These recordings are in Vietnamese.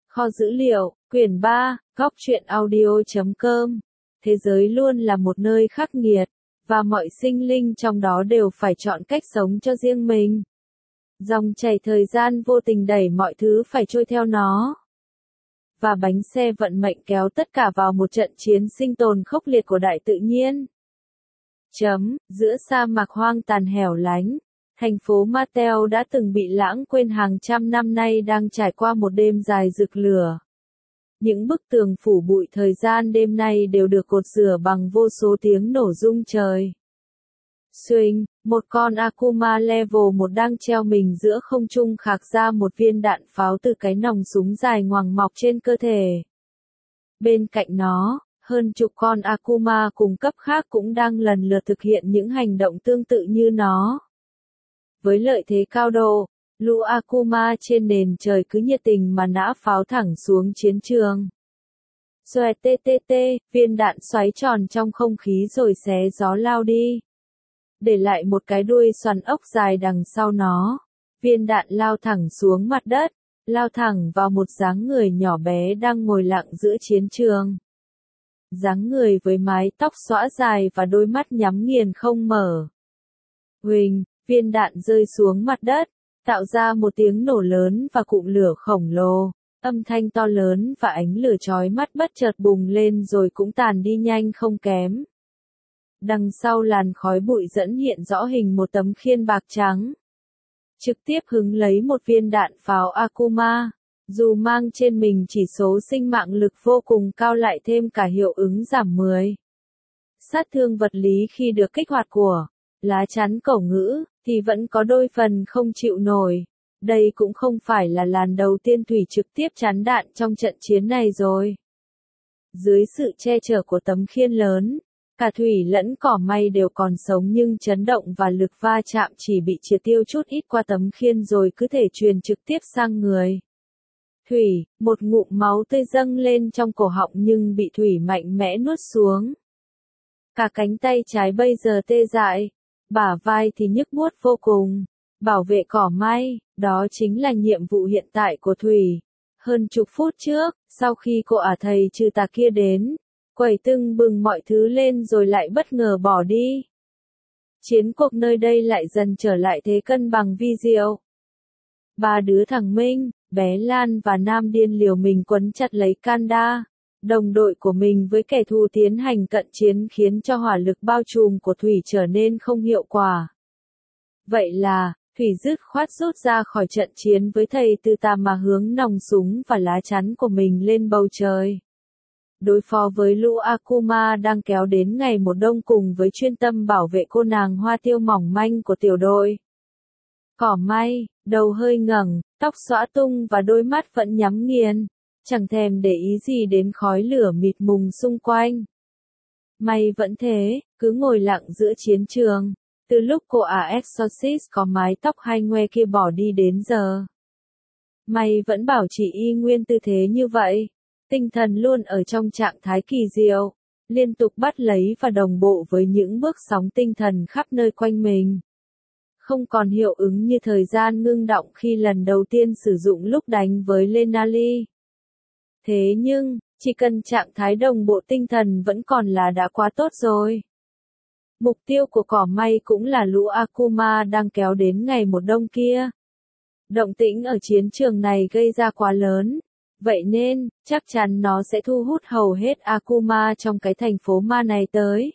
Kho dữ liệu, quyển 3, góc truyện audio.com. Thế giới luôn là một nơi khắc nghiệt, và mọi sinh linh trong đó đều phải chọn cách sống cho riêng mình. Dòng chảy thời gian vô tình đẩy mọi thứ phải trôi theo nó. Và bánh xe vận mệnh kéo tất cả vào một trận chiến sinh tồn khốc liệt của đại tự nhiên. Giữa sa mạc hoang tàn hẻo lánh, thành phố Mateo đã từng bị lãng quên hàng trăm năm nay đang trải qua một đêm dài rực lửa. Những bức tường phủ bụi thời gian đêm nay đều được cột rửa bằng vô số tiếng nổ rung trời. Swing, một con Akuma Level 1 đang treo mình giữa không trung khạc ra một viên đạn pháo từ cái nòng súng dài ngoằng mọc trên cơ thể. Bên cạnh nó, hơn chục con Akuma cùng cấp khác cũng đang lần lượt thực hiện những hành động tương tự như nó. Với lợi thế cao độ, lũ Akuma trên nền trời cứ nhiệt tình mà nã pháo thẳng xuống chiến trường. Xoẹt TTT, viên đạn xoáy tròn trong không khí rồi xé gió lao đi. Để lại một cái đuôi xoắn ốc dài đằng sau nó. Viên đạn lao thẳng xuống mặt đất, lao thẳng vào một dáng người nhỏ bé đang ngồi lặng giữa chiến trường. Dáng người với mái tóc xõa dài và đôi mắt nhắm nghiền không mở. Huỳnh, viên đạn rơi xuống mặt đất, tạo ra một tiếng nổ lớn và cụm lửa khổng lồ. Âm thanh to lớn và ánh lửa chói mắt bất chợt bùng lên rồi cũng tàn đi nhanh không kém. Đằng sau làn khói bụi dẫn hiện rõ hình một tấm khiên bạc trắng. Trực tiếp hứng lấy một viên đạn pháo Akuma. Dù mang trên mình chỉ số sinh mạng lực vô cùng cao lại thêm cả hiệu ứng giảm 10. Sát thương vật lý khi được kích hoạt của lá chắn cổ ngữ, thì vẫn có đôi phần không chịu nổi. Đây cũng không phải là làn đầu tiên Thủy trực tiếp chắn đạn trong trận chiến này rồi. Dưới sự che chở của tấm khiên lớn, cả Thủy lẫn cỏ may đều còn sống nhưng chấn động và lực va chạm chỉ bị triệt tiêu chút ít qua tấm khiên rồi cứ thể truyền trực tiếp sang người. Thủy, một ngụm máu tươi dâng lên trong cổ họng nhưng bị Thủy mạnh mẽ nuốt xuống. Cả cánh tay trái bây giờ tê dại, bả vai thì nhức buốt vô cùng. Bảo vệ cỏ may, đó chính là nhiệm vụ hiện tại của Thủy. Hơn chục phút trước, sau khi cô thầy trừ tà kia đến, quẩy tưng bừng mọi thứ lên rồi lại bất ngờ bỏ đi. Chiến cuộc nơi đây lại dần trở lại thế cân bằng vi diệu. Ba đứa thằng Minh, bé Lan và Nam Điên liều mình quấn chặt lấy Kanda, đồng đội của mình với kẻ thù tiến hành cận chiến khiến cho hỏa lực bao trùm của Thủy trở nên không hiệu quả. Vậy là, Thủy dứt khoát rút ra khỏi trận chiến với thầy Tư Tà mà hướng nòng súng và lá chắn của mình lên bầu trời. Đối phó với lũ Akuma đang kéo đến ngày một đông cùng với chuyên tâm bảo vệ cô nàng hoa tiêu mỏng manh của tiểu đội. Cỏ may, đầu hơi ngẩng, tóc xõa tung và đôi mắt vẫn nhắm nghiền, chẳng thèm để ý gì đến khói lửa mịt mùng xung quanh. May vẫn thế, cứ ngồi lặng giữa chiến trường. Từ lúc cô Exorcist có mái tóc hai ngoe kia bỏ đi đến giờ. May vẫn bảo trì y nguyên tư thế như vậy. Tinh thần luôn ở trong trạng thái kỳ diệu. Liên tục bắt lấy và đồng bộ với những bước sóng tinh thần khắp nơi quanh mình. Không còn hiệu ứng như thời gian ngưng động khi lần đầu tiên sử dụng lúc đánh với Lenali. Thế nhưng, chỉ cần trạng thái đồng bộ tinh thần vẫn còn là đã quá tốt rồi. Mục tiêu của cỏ may cũng là lũ Akuma đang kéo đến ngày một đông kia. Động tĩnh ở chiến trường này gây ra quá lớn. Vậy nên, chắc chắn nó sẽ thu hút hầu hết Akuma trong cái thành phố ma này tới.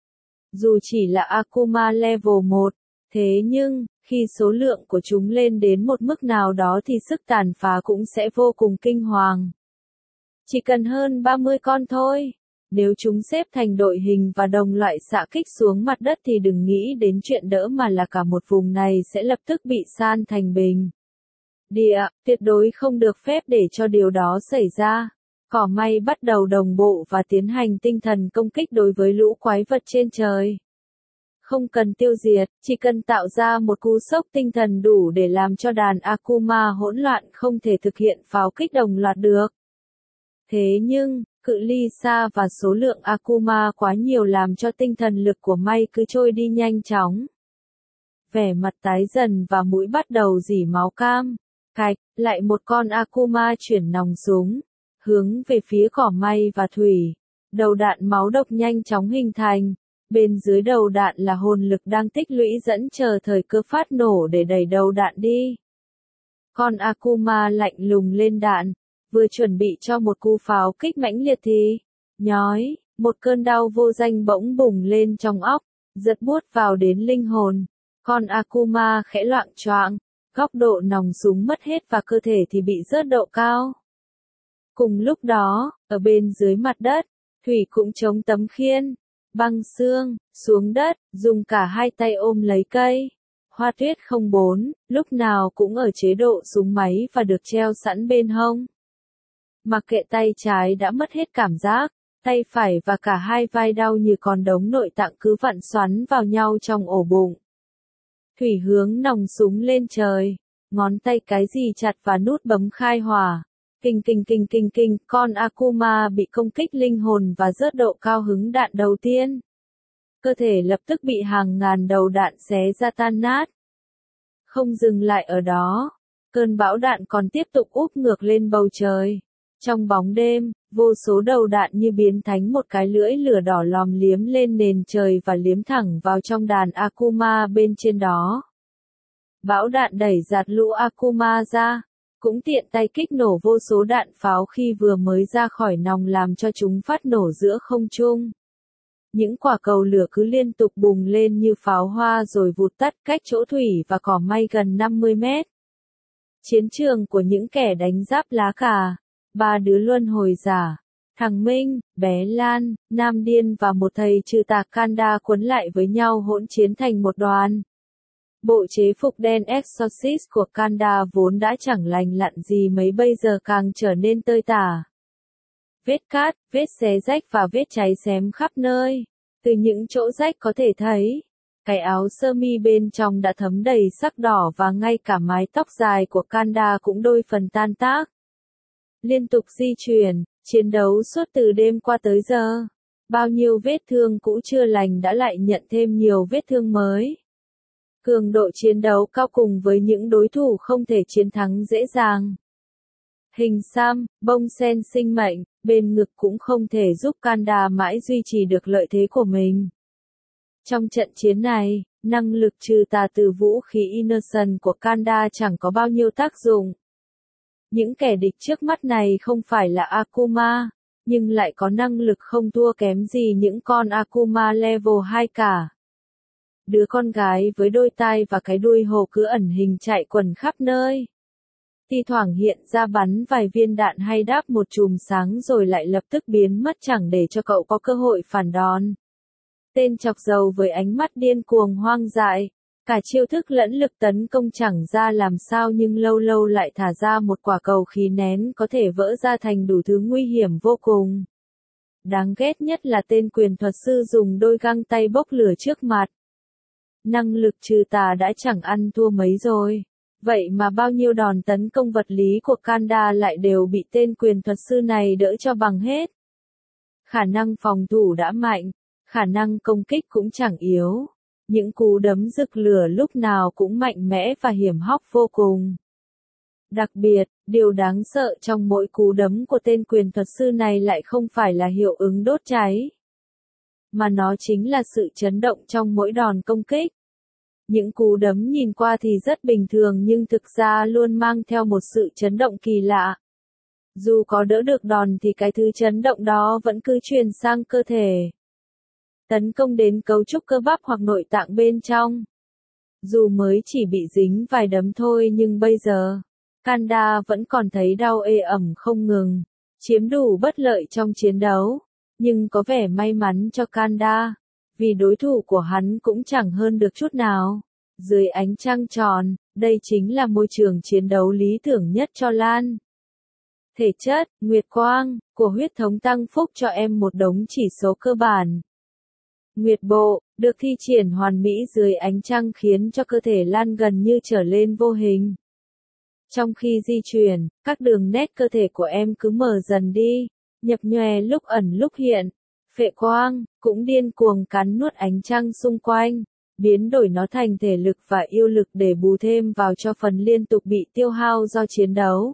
Dù chỉ là Akuma level 1, thế nhưng, khi số lượng của chúng lên đến một mức nào đó thì sức tàn phá cũng sẽ vô cùng kinh hoàng. Chỉ cần hơn 30 con thôi. Nếu chúng xếp thành đội hình và đồng loại xạ kích xuống mặt đất thì đừng nghĩ đến chuyện đỡ mà là cả một vùng này sẽ lập tức bị san thành bình địa, tuyệt đối không được phép để cho điều đó xảy ra. Cỏ may bắt đầu đồng bộ và tiến hành tinh thần công kích đối với lũ quái vật trên trời. Không cần tiêu diệt, chỉ cần tạo ra một cú sốc tinh thần đủ để làm cho đàn Akuma hỗn loạn không thể thực hiện pháo kích đồng loạt được. Thế nhưng, cự ly xa và số lượng Akuma quá nhiều làm cho tinh thần lực của May cứ trôi đi nhanh chóng. Vẻ mặt tái dần và mũi bắt đầu rỉ máu cam. Cạch, lại một con Akuma chuyển nòng súng, hướng về phía cỏ may và thủy. Đầu đạn máu độc nhanh chóng hình thành. Bên dưới đầu đạn là hồn lực đang tích lũy dẫn chờ thời cơ phát nổ để đẩy đầu đạn đi. Con Akuma lạnh lùng lên đạn, vừa chuẩn bị cho một cú pháo kích mãnh liệt thì, nhói, một cơn đau vô danh bỗng bùng lên trong óc, giật buốt vào đến linh hồn. Con Akuma khẽ loạng choạng, góc độ nòng súng mất hết và cơ thể thì bị rớt độ cao. Cùng lúc đó, ở bên dưới mặt đất, Thủy cũng chống tấm khiên, băng xương, xuống đất, dùng cả hai tay ôm lấy cây. Hoa Tuyết 04, lúc nào cũng ở chế độ súng máy và được treo sẵn bên hông. Mặc kệ tay trái đã mất hết cảm giác, tay phải và cả hai vai đau như con đống nội tạng cứ vặn xoắn vào nhau trong ổ bụng. Thủy hướng nòng súng lên trời, ngón tay cái gì chặt và nút bấm khai hỏa. Kinh, con Akuma bị công kích linh hồn và rớt độ cao hứng đạn đầu tiên. Cơ thể lập tức bị hàng ngàn đầu đạn xé ra tan nát. Không dừng lại ở đó, cơn bão đạn còn tiếp tục úp ngược lên bầu trời. Trong bóng đêm, vô số đầu đạn như biến thành một cái lưỡi lửa đỏ lòm liếm lên nền trời và liếm thẳng vào trong đàn Akuma bên trên đó. Bão đạn đẩy giạt lũ Akuma ra, cũng tiện tay kích nổ vô số đạn pháo khi vừa mới ra khỏi nòng làm cho chúng phát nổ giữa không trung. Những quả cầu lửa cứ liên tục bùng lên như pháo hoa rồi vụt tắt cách chỗ Thủy và cỏ may gần 50 mét. Chiến trường của những kẻ đánh giáp lá cà, ba đứa luân hồi giả, thằng Minh, bé Lan, Nam Điên và một thầy trừ tà Kanda cuốn lại với nhau hỗn chiến thành một đoàn. Bộ chế phục đen Exorcist của Kanda vốn đã chẳng lành lặn gì mấy bây giờ càng trở nên tơi tả. Vết cát, vết xé rách và vết cháy xém khắp nơi. Từ những chỗ rách có thể thấy, cái áo sơ mi bên trong đã thấm đầy sắc đỏ và ngay cả mái tóc dài của Kanda cũng đôi phần tan tác. Liên tục di chuyển, chiến đấu suốt từ đêm qua tới giờ. Bao nhiêu vết thương cũ chưa lành đã lại nhận thêm nhiều vết thương mới. Cường độ chiến đấu cao cùng với những đối thủ không thể chiến thắng dễ dàng. Hình xăm, bông sen sinh mệnh, bên ngực cũng không thể giúp Kanda mãi duy trì được lợi thế của mình. Trong trận chiến này, năng lực trừ tà từ vũ khí Innocent của Kanda chẳng có bao nhiêu tác dụng. Những kẻ địch trước mắt này không phải là Akuma, nhưng lại có năng lực không thua kém gì những con Akuma level 2 cả. Đứa con gái với đôi tai và cái đuôi hổ cứ ẩn hình chạy quần khắp nơi. Thi thoảng hiện ra bắn vài viên đạn hay đáp một chùm sáng rồi lại lập tức biến mất chẳng để cho cậu có cơ hội phản đòn. Tên chọc dầu với ánh mắt điên cuồng hoang dại, cả chiêu thức lẫn lực tấn công chẳng ra làm sao nhưng lâu lâu lại thả ra một quả cầu khí nén có thể vỡ ra thành đủ thứ nguy hiểm vô cùng. Đáng ghét nhất là tên quyền thuật sư dùng đôi găng tay bốc lửa trước mặt. Năng lực trừ tà đã chẳng ăn thua mấy rồi. Vậy mà bao nhiêu đòn tấn công vật lý của Kanda lại đều bị tên quyền thuật sư này đỡ cho bằng hết. Khả năng phòng thủ đã mạnh, khả năng công kích cũng chẳng yếu. Những cú đấm rực lửa lúc nào cũng mạnh mẽ và hiểm hóc vô cùng. Đặc biệt, điều đáng sợ trong mỗi cú đấm của tên quyền thuật sư này lại không phải là hiệu ứng đốt cháy, mà nó chính là sự chấn động trong mỗi đòn công kích. Những cú đấm nhìn qua thì rất bình thường nhưng thực ra luôn mang theo một sự chấn động kỳ lạ. Dù có đỡ được đòn thì cái thứ chấn động đó vẫn cứ truyền sang cơ thể. Tấn công đến cấu trúc cơ bắp hoặc nội tạng bên trong. Dù mới chỉ bị dính vài đấm thôi nhưng bây giờ, Kanda vẫn còn thấy đau ê ẩm không ngừng, chiếm đủ bất lợi trong chiến đấu. Nhưng có vẻ may mắn cho Kanda, vì đối thủ của hắn cũng chẳng hơn được chút nào. Dưới ánh trăng tròn, đây chính là môi trường chiến đấu lý tưởng nhất cho Lan. Thể chất, nguyệt quang, của huyết thống tăng phúc cho em một đống chỉ số cơ bản. Nguyệt bộ, được thi triển hoàn mỹ dưới ánh trăng khiến cho cơ thể Lan gần như trở lên vô hình. Trong khi di chuyển, các đường nét cơ thể của em cứ mở dần đi, nhập nhòe lúc ẩn lúc hiện. Phệ quang, cũng điên cuồng cắn nuốt ánh trăng xung quanh. biến đổi nó thành thể lực và yêu lực để bù thêm vào cho phần liên tục bị tiêu hao do chiến đấu.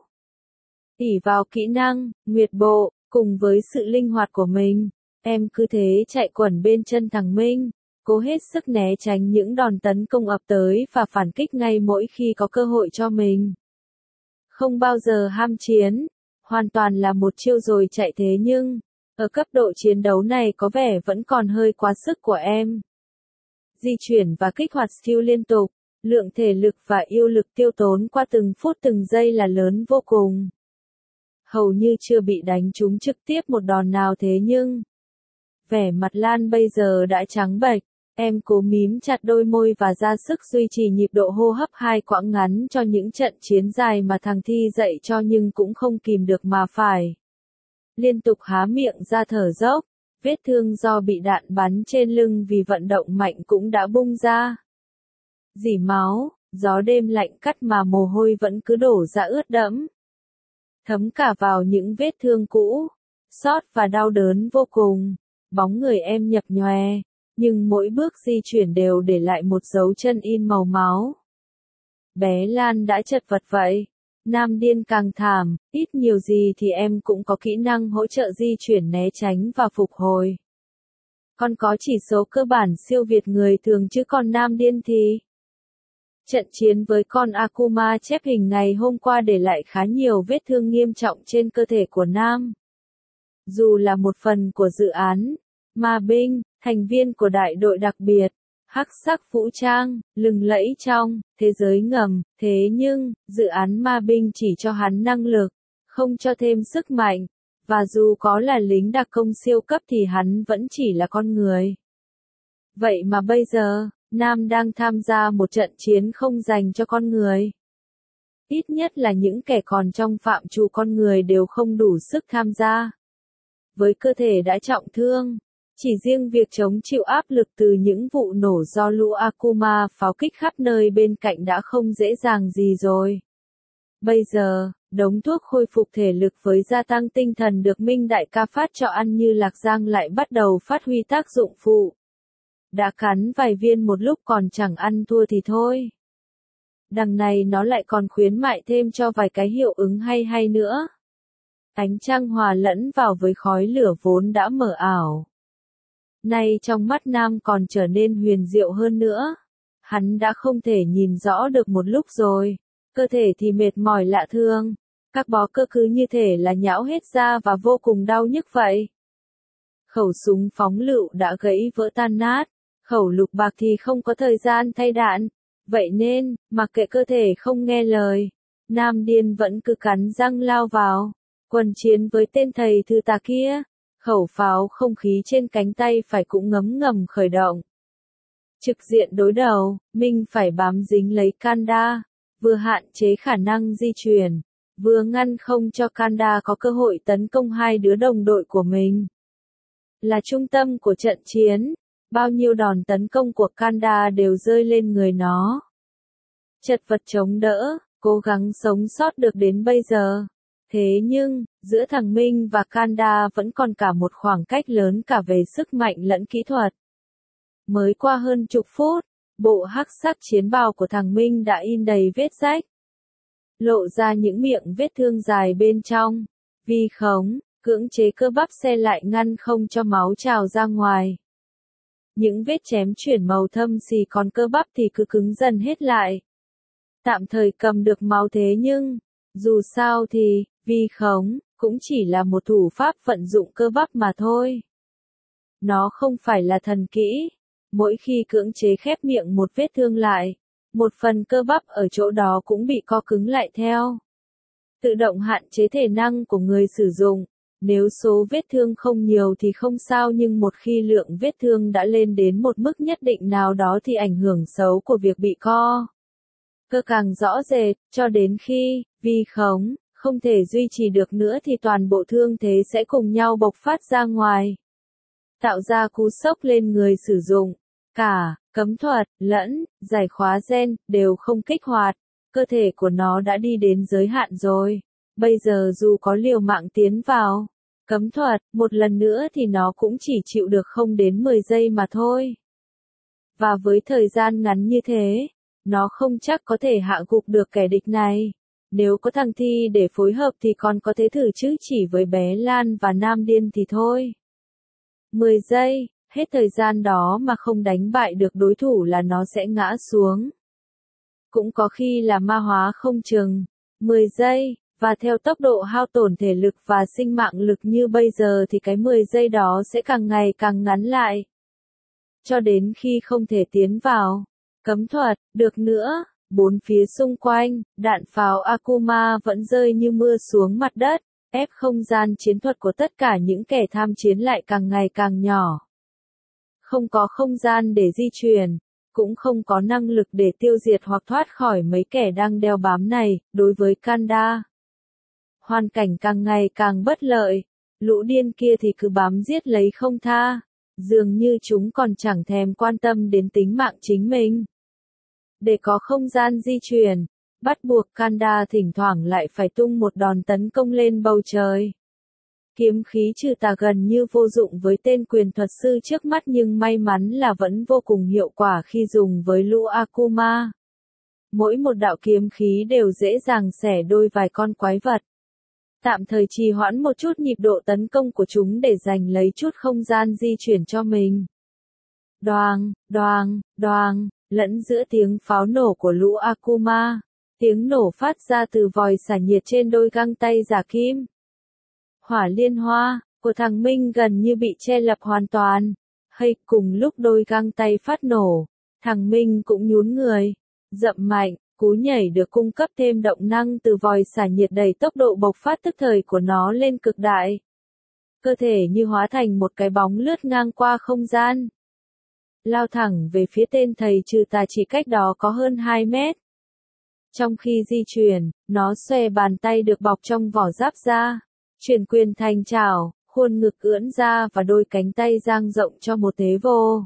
Ỷ vào kỹ năng, nguyệt bộ, cùng với sự linh hoạt của mình, em cứ thế chạy quẩn bên chân thằng Minh, cố hết sức né tránh những đòn tấn công ập tới và phản kích ngay mỗi khi có cơ hội cho mình. Không bao giờ ham chiến, hoàn toàn là một chiêu rồi chạy thế nhưng, ở cấp độ chiến đấu này có vẻ vẫn còn hơi quá sức của em. Di chuyển và kích hoạt skill liên tục, lượng thể lực và yêu lực tiêu tốn qua từng phút từng giây là lớn vô cùng. Hầu như chưa bị đánh trúng trực tiếp một đòn nào thế nhưng, vẻ mặt Lan bây giờ đã trắng bệch, em cố mím chặt đôi môi và ra sức duy trì nhịp độ hô hấp 2 quãng ngắn cho những trận chiến dài mà thằng Thi dạy cho nhưng cũng không kìm được mà phải liên tục há miệng ra thở dốc. Vết thương do bị đạn bắn trên lưng vì vận động mạnh cũng đã bung ra. Rỉ máu, gió đêm lạnh cắt mà mồ hôi vẫn cứ đổ ra ướt đẫm. Thấm cả vào những vết thương cũ, xót và đau đớn vô cùng. Bóng người em nhập nhòe, nhưng mỗi bước di chuyển đều để lại một dấu chân in màu máu. Bé Lan đã chật vật vậy. Nam điên càng thảm, ít nhiều gì thì em cũng có kỹ năng hỗ trợ di chuyển né tránh và phục hồi. Con có chỉ số cơ bản siêu việt người thường chứ còn Nam điên thì... Trận chiến với con Akuma chép hình ngày hôm qua để lại khá nhiều vết thương nghiêm trọng trên cơ thể của Nam. Dù là một phần của dự án, ma binh, thành viên của đại đội đặc biệt, hắc sắc vũ trang, lừng lẫy trong thế giới ngầm, thế nhưng, dự án ma binh chỉ cho hắn năng lực, không cho thêm sức mạnh, và dù có là lính đặc công siêu cấp thì hắn vẫn chỉ là con người. Vậy mà bây giờ, Nam đang tham gia một trận chiến không dành cho con người. Ít nhất là những kẻ còn trong phạm trù con người đều không đủ sức tham gia. Với cơ thể đã trọng thương, chỉ riêng việc chống chịu áp lực từ những vụ nổ do lũ Akuma pháo kích khắp nơi bên cạnh đã không dễ dàng gì rồi. Bây giờ, đống thuốc khôi phục thể lực với gia tăng tinh thần được Minh đại ca phát cho ăn như lạc giang lại bắt đầu phát huy tác dụng phụ. Đã cắn vài viên một lúc còn chẳng ăn thua thì thôi. Đằng này nó lại còn khuyến mại thêm cho vài cái hiệu ứng hay nữa. Ánh trăng hòa lẫn vào với khói lửa vốn đã mờ ảo. Nay trong mắt Nam còn trở nên huyền diệu hơn nữa. Hắn đã không thể nhìn rõ được một lúc rồi. Cơ thể thì mệt mỏi lạ thường. Các bó cơ cứ như thể là nhão hết ra và vô cùng đau nhức vậy. Khẩu súng phóng lựu đã gãy vỡ tan nát. Khẩu lục bạc thì không có thời gian thay đạn. Vậy nên, mặc kệ cơ thể không nghe lời, Nam điên vẫn cứ cắn răng lao vào. Quần chiến với tên thầy thư tà kia. Khẩu pháo không khí trên cánh tay phải cũng ngấm ngầm khởi động. Trực diện đối đầu, Minh phải bám dính lấy Kanda, vừa hạn chế khả năng di chuyển, vừa ngăn không cho Kanda có cơ hội tấn công hai đứa đồng đội của mình. Là trung tâm của trận chiến, bao nhiêu đòn tấn công của Kanda đều rơi lên người nó. Chật vật chống đỡ, cố gắng sống sót được đến bây giờ. Thế nhưng, giữa thằng Minh và Kanda vẫn còn cả một khoảng cách lớn cả về sức mạnh lẫn kỹ thuật. Mới qua hơn chục phút, bộ hắc sắc chiến bào của thằng Minh đã in đầy vết rách. Lộ ra những miệng vết thương dài bên trong. Vì khống, cưỡng chế cơ bắp xe lại ngăn không cho máu trào ra ngoài. Những vết chém chuyển màu thâm xì còn cơ bắp thì cứ cứng dần hết lại. Tạm thời cầm được máu thế nhưng, dù sao thì, vi khống, cũng chỉ là một thủ pháp vận dụng cơ bắp mà thôi. Nó không phải là thần kỹ. Mỗi khi cưỡng chế khép miệng một vết thương lại, một phần cơ bắp ở chỗ đó cũng bị co cứng lại theo. Tự động hạn chế thể năng của người sử dụng. Nếu số vết thương không nhiều thì không sao nhưng một khi lượng vết thương đã lên đến một mức nhất định nào đó thì ảnh hưởng xấu của việc bị co cơ càng rõ rệt, cho đến khi, vi khống, không thể duy trì được nữa thì toàn bộ thương thế sẽ cùng nhau bộc phát ra ngoài. Tạo ra cú sốc lên người sử dụng. Cả, cấm thuật, lẫn, giải khóa gen, đều không kích hoạt. Cơ thể của nó đã đi đến giới hạn rồi. Bây giờ dù có liều mạng tiến vào cấm thuật, một lần nữa thì nó cũng chỉ chịu được không đến 10 giây mà thôi. Và với thời gian ngắn như thế, nó không chắc có thể hạ gục được kẻ địch này. Nếu có thằng Thi để phối hợp thì còn có thể thử chứ chỉ với bé Lan và Nam Điên thì thôi. 10 giây, hết thời gian đó mà không đánh bại được đối thủ là nó sẽ ngã xuống. Cũng có khi là ma hóa không chừng. 10 giây, và theo tốc độ hao tổn thể lực và sinh mạng lực như bây giờ thì cái 10 giây đó sẽ càng ngày càng ngắn lại. Cho đến khi không thể tiến vào cấm thuật được nữa. Bốn phía xung quanh, đạn pháo Akuma vẫn rơi như mưa xuống mặt đất, ép không gian chiến thuật của tất cả những kẻ tham chiến lại càng ngày càng nhỏ. Không có không gian để di chuyển, cũng không có năng lực để tiêu diệt hoặc thoát khỏi mấy kẻ đang đeo bám này, đối với Kanda. Hoàn cảnh càng ngày càng bất lợi, lũ điên kia thì cứ bám giết lấy không tha, dường như chúng còn chẳng thèm quan tâm đến tính mạng chính mình. Để có không gian di chuyển, bắt buộc Kanda thỉnh thoảng lại phải tung một đòn tấn công lên bầu trời. Kiếm khí trừ tà gần như vô dụng với tên quyền thuật sư trước mắt nhưng may mắn là vẫn vô cùng hiệu quả khi dùng với lũ Akuma. Mỗi một đạo kiếm khí đều dễ dàng xẻ đôi vài con quái vật. Tạm thời trì hoãn một chút nhịp độ tấn công của chúng để giành lấy chút không gian di chuyển cho mình. Đoàng, đoàng, đoàng, lẫn giữa tiếng pháo nổ của lũ Akuma, tiếng nổ phát ra từ vòi xả nhiệt trên đôi găng tay giả kim. Hỏa liên hoa của thằng Minh gần như bị che lập hoàn toàn. Hay cùng lúc đôi găng tay phát nổ, thằng Minh cũng nhún người, dậm mạnh, cú nhảy được cung cấp thêm động năng từ vòi xả nhiệt đẩy tốc độ bộc phát tức thời của nó lên cực đại. Cơ thể như hóa thành một cái bóng lướt ngang qua không gian. Lao thẳng về phía tên thầy trừ tà chỉ cách đó có hơn 2 mét. Trong khi di chuyển, nó xòe bàn tay được bọc trong vỏ giáp ra, chuyển quyền thành chảo, khuôn ngực ưỡn ra và đôi cánh tay dang rộng cho một thế vô.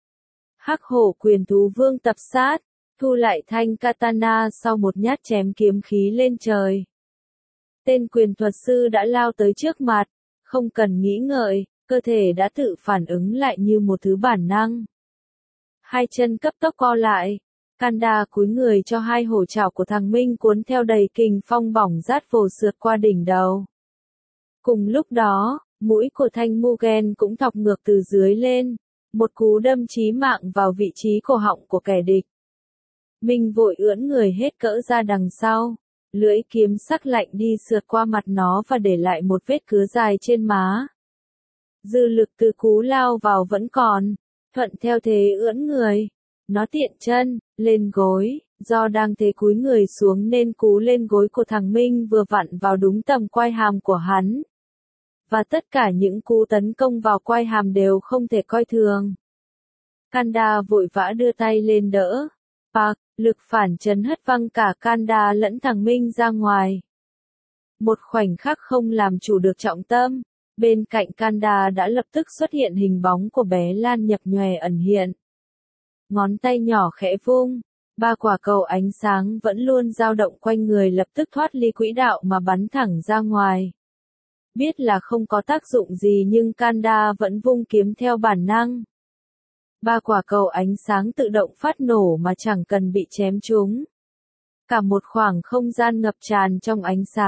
Hắc hổ quyền thú vương tập sát, thu lại thanh katana sau một nhát chém kiếm khí lên trời. Tên quyền thuật sư đã lao tới trước mặt, không cần nghĩ ngợi, cơ thể đã tự phản ứng lại như một thứ bản năng. Hai chân cấp tốc co lại, Kanda cúi người cho hai hổ chảo của thằng Minh cuốn theo đầy kình phong bỏng rát vồ sượt qua đỉnh đầu. Cùng lúc đó, mũi của thanh Mugen cũng thọc ngược từ dưới lên, một cú đâm chí mạng vào vị trí cổ họng của kẻ địch. Minh vội ưỡn người hết cỡ ra đằng sau, lưỡi kiếm sắc lạnh đi sượt qua mặt nó và để lại một vết cứa dài trên má. Dư lực từ cú lao vào vẫn còn, thuận theo thế ưỡn người. Nó tiện chân, lên gối, do đang thế cúi người xuống nên cú lên gối của thằng Minh vừa vặn vào đúng tầm quai hàm của hắn. Và tất cả những cú tấn công vào quai hàm đều không thể coi thường. Kanda vội vã đưa tay lên đỡ. Bạc, lực phản chấn hất văng cả Kanda lẫn thằng Minh ra ngoài. Một khoảnh khắc không làm chủ được trọng tâm, bên cạnh Kanda đã lập tức xuất hiện hình bóng của bé Lan nhập nhòe ẩn hiện. Ngón tay nhỏ khẽ vung, ba quả cầu ánh sáng vẫn luôn dao động quanh người lập tức thoát ly quỹ đạo mà bắn thẳng ra ngoài. Biết là không có tác dụng gì nhưng Kanda vẫn vung kiếm theo bản năng. Ba quả cầu ánh sáng tự động phát nổ mà chẳng cần bị chém trúng. Cả một khoảng không gian ngập tràn trong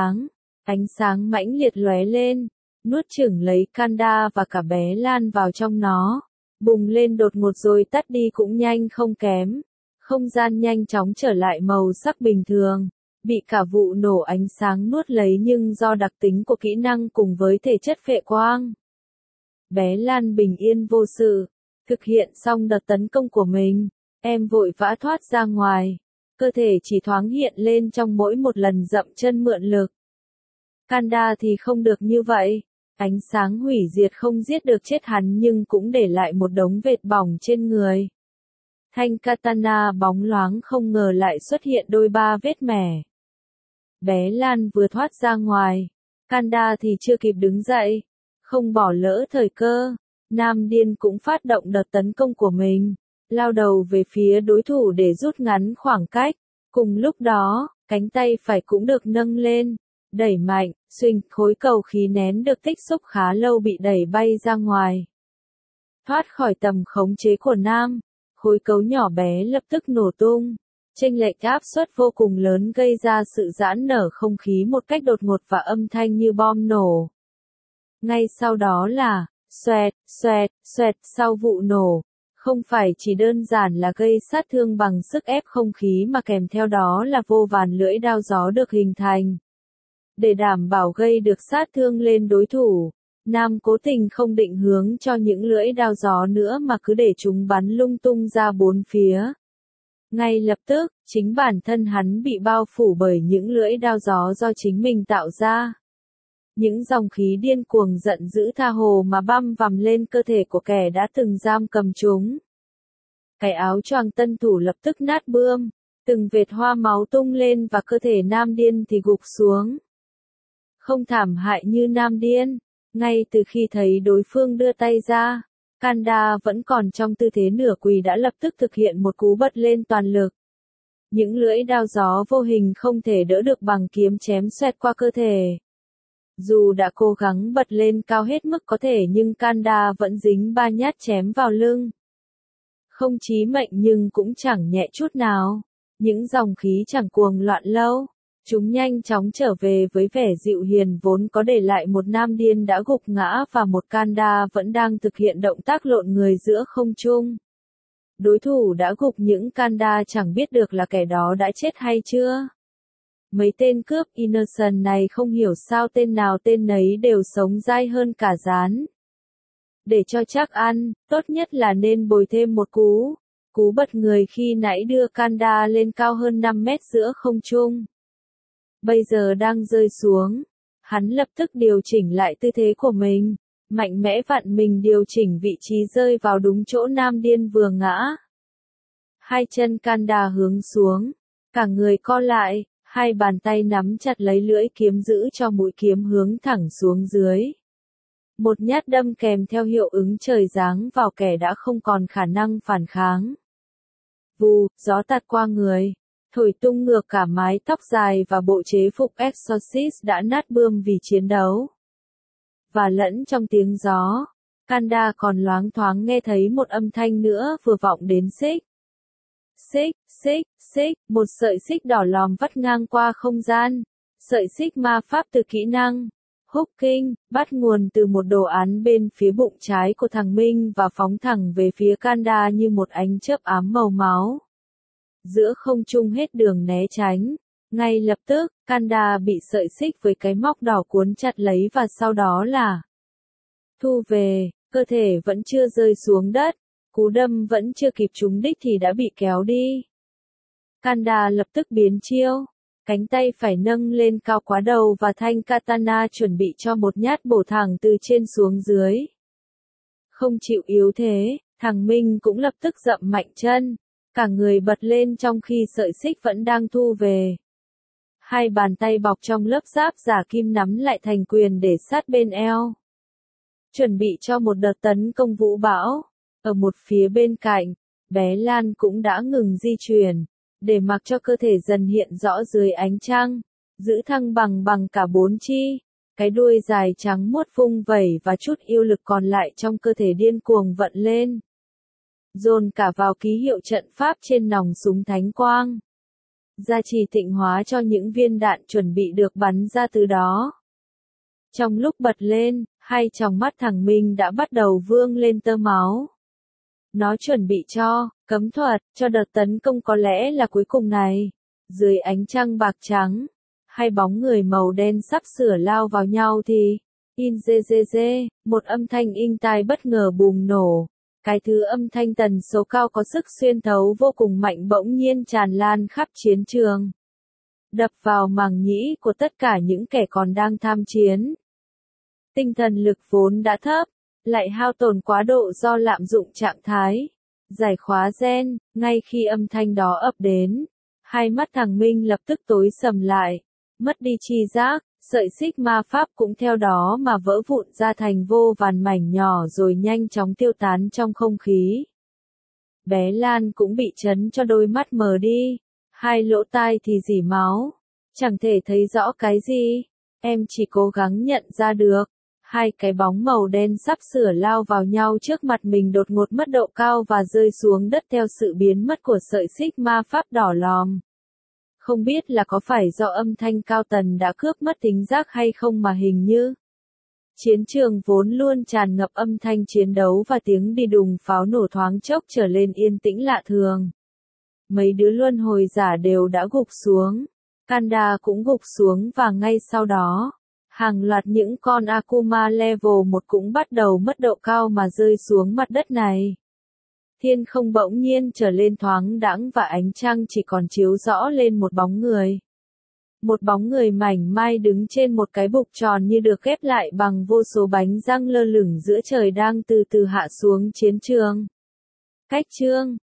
ánh sáng mãnh liệt lóe lên, nuốt chửng lấy Kanda và cả bé Lan vào trong nó, bùng lên đột ngột rồi tắt đi cũng nhanh không kém. Không gian nhanh chóng trở lại màu sắc bình thường, bị cả vụ nổ ánh sáng nuốt lấy nhưng do đặc tính của kỹ năng cùng với thể chất phệ quang. Bé Lan bình yên vô sự, thực hiện xong đợt tấn công của mình, em vội vã thoát ra ngoài, cơ thể chỉ thoáng hiện lên trong mỗi một lần dậm chân mượn lực. Kanda thì không được như vậy, ánh sáng hủy diệt không giết được chết hắn nhưng cũng để lại một đống vệt bỏng trên người. Thanh katana bóng loáng không ngờ lại xuất hiện đôi ba vết mẻ. Bé Lan vừa thoát ra ngoài, Kanda thì chưa kịp đứng dậy, không bỏ lỡ thời cơ. Nam Điên cũng phát động đợt tấn công của mình, lao đầu về phía đối thủ để rút ngắn khoảng cách. Cùng lúc đó, cánh tay phải cũng được nâng lên, đẩy mạnh, xuỳnh, khối cầu khí nén được tích xúc khá lâu bị đẩy bay ra ngoài. Thoát khỏi tầm khống chế của Nam, khối cấu nhỏ bé lập tức nổ tung. Chênh lệch áp suất vô cùng lớn gây ra sự giãn nở không khí một cách đột ngột và âm thanh như bom nổ. Ngay sau đó là, xoẹt, xoẹt, xoẹt sau vụ nổ. Không phải chỉ đơn giản là gây sát thương bằng sức ép không khí mà kèm theo đó là vô vàn lưỡi đao gió được hình thành. Để đảm bảo gây được sát thương lên đối thủ, Nam cố tình không định hướng cho những lưỡi đao gió nữa mà cứ để chúng bắn lung tung ra bốn phía. Ngay lập tức, chính bản thân hắn bị bao phủ bởi những lưỡi đao gió do chính mình tạo ra. Những dòng khí điên cuồng giận dữ tha hồ mà băm vằm lên cơ thể của kẻ đã từng giam cầm chúng. Cái áo choàng tân thủ lập tức nát bươm, từng vệt hoa máu tung lên và cơ thể Nam Điên thì gục xuống. Không thảm hại như Nam Điên, ngay từ khi thấy đối phương đưa tay ra, Kanda vẫn còn trong tư thế nửa quỳ đã lập tức thực hiện một cú bật lên toàn lực. Những lưỡi đao gió vô hình không thể đỡ được bằng kiếm chém xoẹt qua cơ thể. Dù đã cố gắng bật lên cao hết mức có thể nhưng Kanda vẫn dính 3 nhát chém vào lưng. Không chí mệnh nhưng cũng chẳng nhẹ chút nào. Những dòng khí chẳng cuồng loạn lâu. Chúng nhanh chóng trở về với vẻ dịu hiền vốn có để lại một Nam Điên đã gục ngã và một Kanda vẫn đang thực hiện động tác lộn người giữa không trung. Đối thủ đã gục những Kanda chẳng biết được là kẻ đó đã chết hay chưa. Mấy tên cướp Innocent này không hiểu sao tên nào tên nấy đều sống dai hơn cả rán. Để cho chắc ăn, tốt nhất là nên bồi thêm một cú. Cú bật người khi nãy đưa Kanda lên cao hơn 5 mét giữa không trung. Bây giờ đang rơi xuống. Hắn lập tức điều chỉnh lại tư thế của mình. Mạnh mẽ vặn mình điều chỉnh vị trí rơi vào đúng chỗ Nam Điên vừa ngã. Hai chân Kanda hướng xuống. Cả người co lại. Hai bàn tay nắm chặt lấy lưỡi kiếm giữ cho mũi kiếm hướng thẳng xuống dưới. Một nhát đâm kèm theo hiệu ứng trời giáng vào kẻ đã không còn khả năng phản kháng. Vù, gió tạt qua người, thổi tung ngược cả mái tóc dài và bộ chế phục Exorcist đã nát bươm vì chiến đấu. Và lẫn trong tiếng gió, Kanda còn loáng thoáng nghe thấy một âm thanh nữa vừa vọng đến xích. Xích, xích, xích, một sợi xích đỏ lòm vắt ngang qua không gian. Sợi xích ma pháp từ kỹ năng Húc Kinh, bắt nguồn từ một đồ án bên phía bụng trái của thằng Minh và phóng thẳng về phía Kanda như một ánh chớp ám màu máu. Giữa không trung hết đường né tránh. Ngay lập tức, Kanda bị sợi xích với cái móc đỏ cuốn chặt lấy và sau đó là thu về, cơ thể vẫn chưa rơi xuống đất. Cú đâm vẫn chưa kịp trúng đích thì đã bị kéo đi. Kanda lập tức biến chiêu. Cánh tay phải nâng lên cao quá đầu và thanh katana chuẩn bị cho một nhát bổ thẳng từ trên xuống dưới. Không chịu yếu thế, thằng Minh cũng lập tức dậm mạnh chân. Cả người bật lên trong khi sợi xích vẫn đang thu về. Hai bàn tay bọc trong lớp giáp giả kim nắm lại thành quyền để sát bên eo. Chuẩn bị cho một đợt tấn công vũ bão. Ở một phía bên cạnh, bé Lan cũng đã ngừng di chuyển, để mặc cho cơ thể dần hiện rõ dưới ánh trăng, giữ thăng bằng cả bốn chi, cái đuôi dài trắng muốt vung vẩy và chút yêu lực còn lại trong cơ thể điên cuồng vận lên. Dồn cả vào ký hiệu trận pháp trên nòng súng thánh quang. Gia trì tịnh hóa cho những viên đạn chuẩn bị được bắn ra từ đó. Trong lúc bật lên, hai tròng mắt thằng Minh đã bắt đầu vương lên tơ máu. Nó chuẩn bị cho cấm thuật, cho đợt tấn công có lẽ là cuối cùng này. Dưới ánh trăng bạc trắng, hai bóng người màu đen sắp sửa lao vào nhau thì, một âm thanh inh tai bất ngờ bùng nổ. Cái thứ âm thanh tần số cao có sức xuyên thấu vô cùng mạnh bỗng nhiên tràn lan khắp chiến trường. Đập vào màng nhĩ của tất cả những kẻ còn đang tham chiến. Tinh thần lực vốn đã thấp, lại hao tổn quá độ do lạm dụng trạng thái giải khóa gen. Ngay khi âm thanh đó ập đến, hai mắt thằng Minh lập tức tối sầm lại, mất đi tri giác, sợi xích ma pháp cũng theo đó mà vỡ vụn ra thành vô vàn mảnh nhỏ rồi nhanh chóng tiêu tán trong không khí. Bé Lan cũng bị chấn cho đôi mắt mờ đi, hai lỗ tai thì rỉ máu, chẳng thể thấy rõ cái gì, em chỉ cố gắng nhận ra được. Hai cái bóng màu đen sắp sửa lao vào nhau trước mặt mình đột ngột mất độ cao và rơi xuống đất theo sự biến mất của sợi xích ma pháp đỏ lòm. Không biết là có phải do âm thanh cao tần đã cướp mất thính giác hay không mà hình như chiến trường vốn luôn tràn ngập âm thanh chiến đấu và tiếng đi đùng pháo nổ thoáng chốc trở lên yên tĩnh lạ thường. Mấy đứa luân hồi giả đều đã gục xuống. Kanda cũng gục xuống và ngay sau đó, hàng loạt những con Akuma level 1 cũng bắt đầu mất độ cao mà rơi xuống mặt đất này. Thiên không bỗng nhiên trở lên thoáng đãng và ánh trăng chỉ còn chiếu rõ lên một bóng người. Một bóng người mảnh mai đứng trên một cái bục tròn như được ghép lại bằng vô số bánh răng lơ lửng giữa trời đang từ từ hạ xuống chiến trường. Cách chương